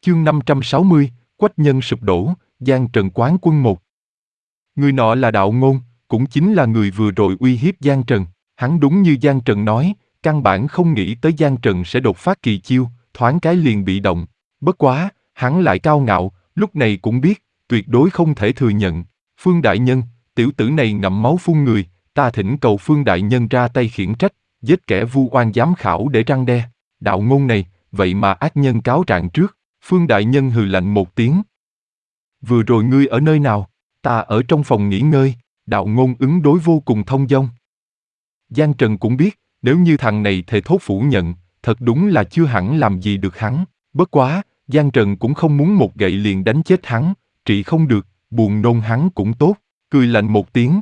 Chương 560, Quách nhân sụp đổ, Giang Trần quán quân 1. Người nọ là Đạo Ngôn, cũng chính là người vừa rồi uy hiếp Giang Trần. Hắn đúng như Giang Trần nói, căn bản không nghĩ tới Giang Trần sẽ đột phát kỳ chiêu, thoáng cái liền bị động. Bất quá, hắn lại cao ngạo, lúc này cũng biết, tuyệt đối không thể thừa nhận. Phương Đại Nhân, tiểu tử này ngậm máu phun người, ta thỉnh cầu Phương Đại Nhân ra tay khiển trách, giết kẻ vu oan giám khảo để răn đe. Đạo Ngôn này, vậy mà ác nhân cáo trạng trước. Phương Đại Nhân hừ lạnh một tiếng. Vừa rồi ngươi ở nơi nào? Ta ở trong phòng nghỉ ngơi. Đạo Ngôn ứng đối vô cùng thông dong. Giang Trần cũng biết, nếu như thằng này thề thốt phủ nhận, thật đúng là chưa hẳn làm gì được hắn. Bất quá, Giang Trần cũng không muốn một gậy liền đánh chết hắn, trị không được, buồn nôn hắn cũng tốt, cười lạnh một tiếng.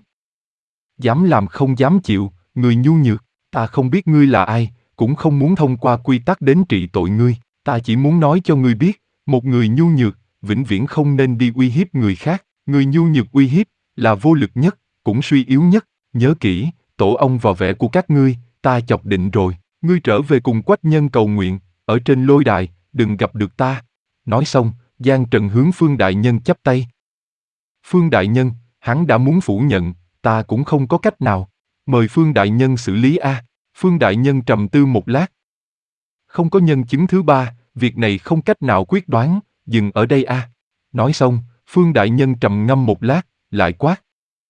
Dám làm không dám chịu, người nhu nhược, ta không biết ngươi là ai, cũng không muốn thông qua quy tắc đến trị tội ngươi, ta chỉ muốn nói cho ngươi biết, một người nhu nhược, vĩnh viễn không nên đi uy hiếp người khác, người nhu nhược uy hiếp, là vô lực nhất, cũng suy yếu nhất, nhớ kỹ, tổ ong vò vẽ của các ngươi, ta chọc định rồi, ngươi trở về cùng Quách nhân cầu nguyện, ở trên lôi đài, đừng gặp được ta. Nói xong, Giang Trần hướng Phương Đại Nhân chắp tay. Phương Đại Nhân, hắn đã muốn phủ nhận, ta cũng không có cách nào. Mời Phương Đại Nhân xử lý a. Phương Đại Nhân trầm tư một lát. Không có nhân chứng thứ ba, việc này không cách nào quyết đoán, dừng ở đây a. Nói xong, Phương Đại Nhân trầm ngâm một lát, lại quát.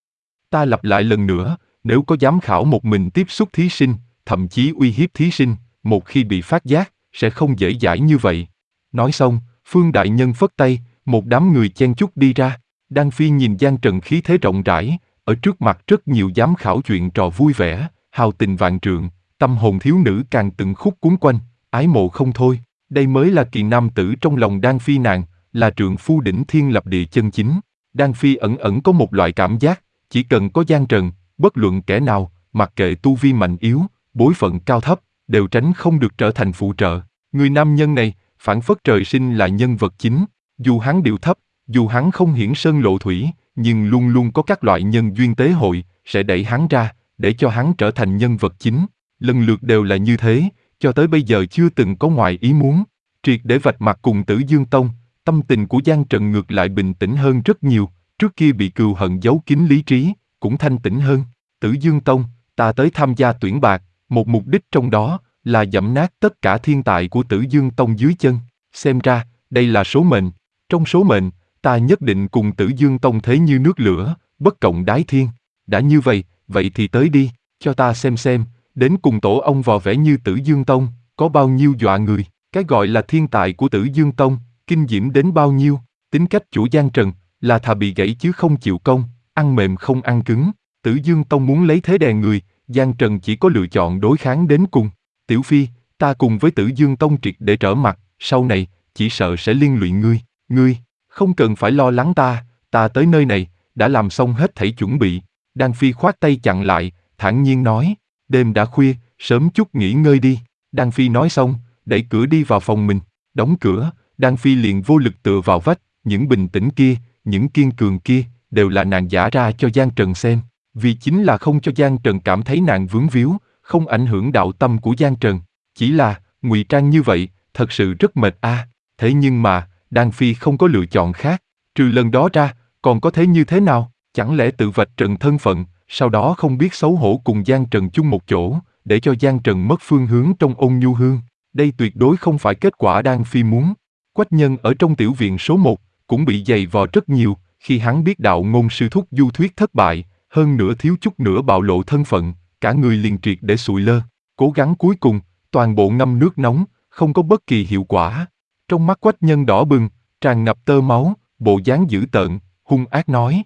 Ta lặp lại lần nữa, nếu có giám khảo một mình tiếp xúc thí sinh, thậm chí uy hiếp thí sinh, một khi bị phát giác, sẽ không dễ dãi như vậy. Nói xong, Phương Đại Nhân phất tay, một đám người chen chúc đi ra. Đan Phi nhìn Giang Trần khí thế rộng rãi, ở trước mặt rất nhiều giám khảo chuyện trò vui vẻ, hào tình vạn trượng, tâm hồn thiếu nữ càng từng khúc cuốn quanh, ái mộ không thôi. Đây mới là kỳ nam tử trong lòng Đan Phi nàng, là trượng phu đỉnh thiên lập địa chân chính. Đan Phi ẩn ẩn có một loại cảm giác, chỉ cần có Giang Trần, bất luận kẻ nào, mặc kệ tu vi mạnh yếu, bối phận cao thấp, đều tránh không được trở thành phụ trợ. Người nam nhân này, phảng phất trời sinh là nhân vật chính, dù hắn điệu thấp, dù hắn không hiển sơn lộ thủy, nhưng luôn luôn có các loại nhân duyên tế hội, sẽ đẩy hắn ra, để cho hắn trở thành nhân vật chính. Lần lượt đều là như thế, cho tới bây giờ chưa từng có ngoài ý muốn. Triệt để vạch mặt cùng Tử Dương Tông, tâm tình của Giang Trần ngược lại bình tĩnh hơn rất nhiều, trước kia bị cừu hận giấu kín lý trí, cũng thanh tĩnh hơn. Tử Dương Tông, ta tới tham gia tuyển bạt, một mục đích trong đó là dẫm nát tất cả thiên tài của Tử Dương Tông dưới chân. Xem ra, đây là số mệnh. Trong số mệnh, ta nhất định cùng Tử Dương Tông thế như nước lửa, bất cộng đái thiên. Đã như vậy, vậy thì tới đi, cho ta xem, đến cùng tổ ong vò vẽ như Tử Dương Tông, có bao nhiêu dọa người. Cái gọi là thiên tài của Tử Dương Tông, kinh diễm đến bao nhiêu. Tính cách chủ Giang Trần, là thà bị gãy chứ không chịu công, ăn mềm không ăn cứng. Tử Dương Tông muốn lấy thế đè người, Giang Trần chỉ có lựa chọn đối kháng đến cùng. Tiểu Phi, ta cùng với Tử Dương Tông triệt để trở mặt, sau này, chỉ sợ sẽ liên lụy ngươi. Ngươi, không cần phải lo lắng ta tới nơi này, đã làm xong hết thảy chuẩn bị. Đan Phi khoát tay chặn lại, thản nhiên nói, đêm đã khuya, sớm chút nghỉ ngơi đi. Đan Phi nói xong, đẩy cửa đi vào phòng mình, đóng cửa, Đan Phi liền vô lực tựa vào vách, những bình tĩnh kia, những kiên cường kia, đều là nàng giả ra cho Giang Trần xem, vì chính là không cho Giang Trần cảm thấy nàng vướng víu, không ảnh hưởng đạo tâm của Giang Trần. Chỉ là, ngụy trang như vậy, thật sự rất mệt a. Thế nhưng mà, Đan Phi không có lựa chọn khác, trừ lần đó ra, còn có thế như thế nào? Chẳng lẽ tự vạch trần thân phận, sau đó không biết xấu hổ cùng Giang Trần chung một chỗ, để cho Giang Trần mất phương hướng trong Ôn Nhu Hương? Đây tuyệt đối không phải kết quả Đan Phi muốn. Quách nhân ở trong tiểu viện số 1, cũng bị giày vò rất nhiều, khi hắn biết Đạo Ngôn sư thúc du thuyết thất bại, hơn nữa thiếu chút nữa bạo lộ thân phận, cả người liền triệt để sụi lơ. Cố gắng cuối cùng, toàn bộ ngâm nước nóng, không có bất kỳ hiệu quả. Trong mắt Quách nhân đỏ bừng, tràn ngập tơ máu, bộ dáng dữ tợn, hung ác nói.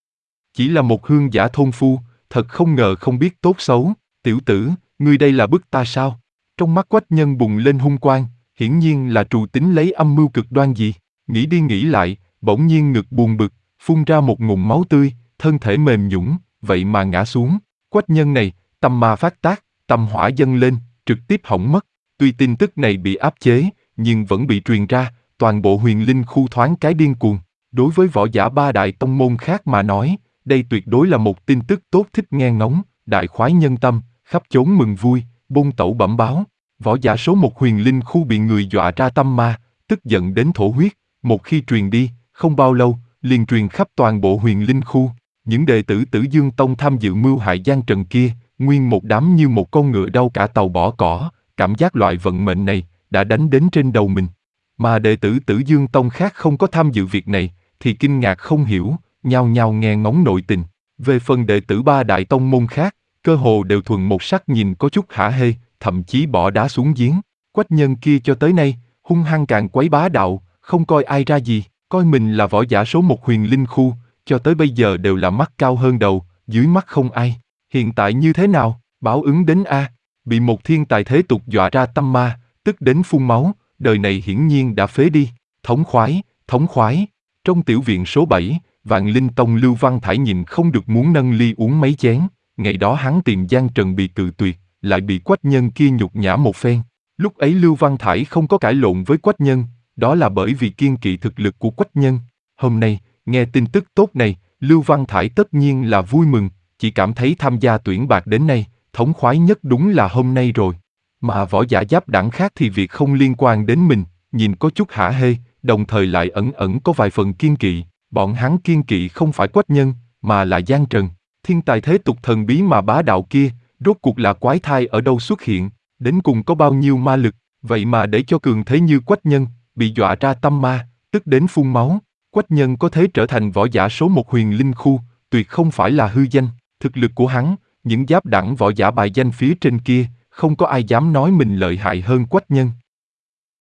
Chỉ là một hương giả thôn phu, thật không ngờ không biết tốt xấu. Tiểu tử, ngươi đây là bức ta sao? Trong mắt Quách nhân bùng lên hung quang, hiển nhiên là trù tính lấy âm mưu cực đoan gì. Nghĩ đi nghĩ lại, bỗng nhiên ngực buồn bực, phun ra một ngụm máu tươi, thân thể mềm nhũn, vậy mà ngã xuống. Quách nhân này, tâm ma phát tác, tâm hỏa dâng lên, trực tiếp hỏng mất. Tuy tin tức này bị áp chế, nhưng vẫn bị truyền ra, toàn bộ Huyền Linh khu thoáng cái điên cuồng. Đối với võ giả ba đại tông môn khác mà nói, đây tuyệt đối là một tin tức tốt thích nghe ngóng, đại khoái nhân tâm, khắp chốn mừng vui, bôn tẩu bẩm báo. Võ giả số 1 Huyền Linh khu bị người dọa ra tâm ma, tức giận đến thổ huyết, một khi truyền đi, không bao lâu, liền truyền khắp toàn bộ Huyền Linh khu. Những đệ tử Tử Dương Tông tham dự mưu hại Giang Trần kia, nguyên một đám như một con ngựa đau cả tàu bỏ cỏ, cảm giác loại vận mệnh này đã đánh đến trên đầu mình. Mà đệ tử Tử Dương Tông khác không có tham dự việc này, thì kinh ngạc không hiểu, nhao nhao nghe ngóng nội tình. Về phần đệ tử ba đại tông môn khác, cơ hồ đều thuần một sắc nhìn có chút hả hê, thậm chí bỏ đá xuống giếng. Quách nhân kia cho tới nay, hung hăng càn quấy bá đạo, không coi ai ra gì, coi mình là võ giả số một Huyền Linh khu, cho tới bây giờ đều là mắt cao hơn đầu, dưới mắt không ai. Hiện tại như thế nào, báo ứng đến a, bị một thiên tài thế tục dọa ra tâm ma, tức đến phun máu, đời này hiển nhiên đã phế đi. Thống khoái, thống khoái. Trong tiểu viện số 7, Vạn Linh Tông Lưu Văn Thải nhìn không được muốn nâng ly uống mấy chén. Ngày đó hắn tìm Giang Trần bị cự tuyệt, lại bị Quách nhân kia nhục nhã một phen. Lúc ấy Lưu Văn Thải không có cãi lộn với Quách nhân, đó là bởi vì kiêng kỵ thực lực của Quách nhân. Hôm nay, nghe tin tức tốt này, Lưu Văn Thải tất nhiên là vui mừng, chỉ cảm thấy tham gia tuyển bạt đến nay, thống khoái nhất đúng là hôm nay rồi. Mà võ giả giáp đẳng khác thì việc không liên quan đến mình, nhìn có chút hả hê, đồng thời lại ẩn ẩn có vài phần kiêng kỵ. Bọn hắn kiêng kỵ không phải Quách nhân, mà là Giang Trần. Thiên tài thế tục thần bí mà bá đạo kia, rốt cuộc là quái thai ở đâu xuất hiện, đến cùng có bao nhiêu ma lực, vậy mà để cho cường thế như Quách nhân, bị dọa ra tâm ma, tức đến phun máu. Quách nhân có thể trở thành võ giả số một Huyền Linh khu, tuyệt không phải là hư danh. Thực lực của hắn, những giáp đẳng võ giả bài danh phía trên kia, không có ai dám nói mình lợi hại hơn Quách nhân.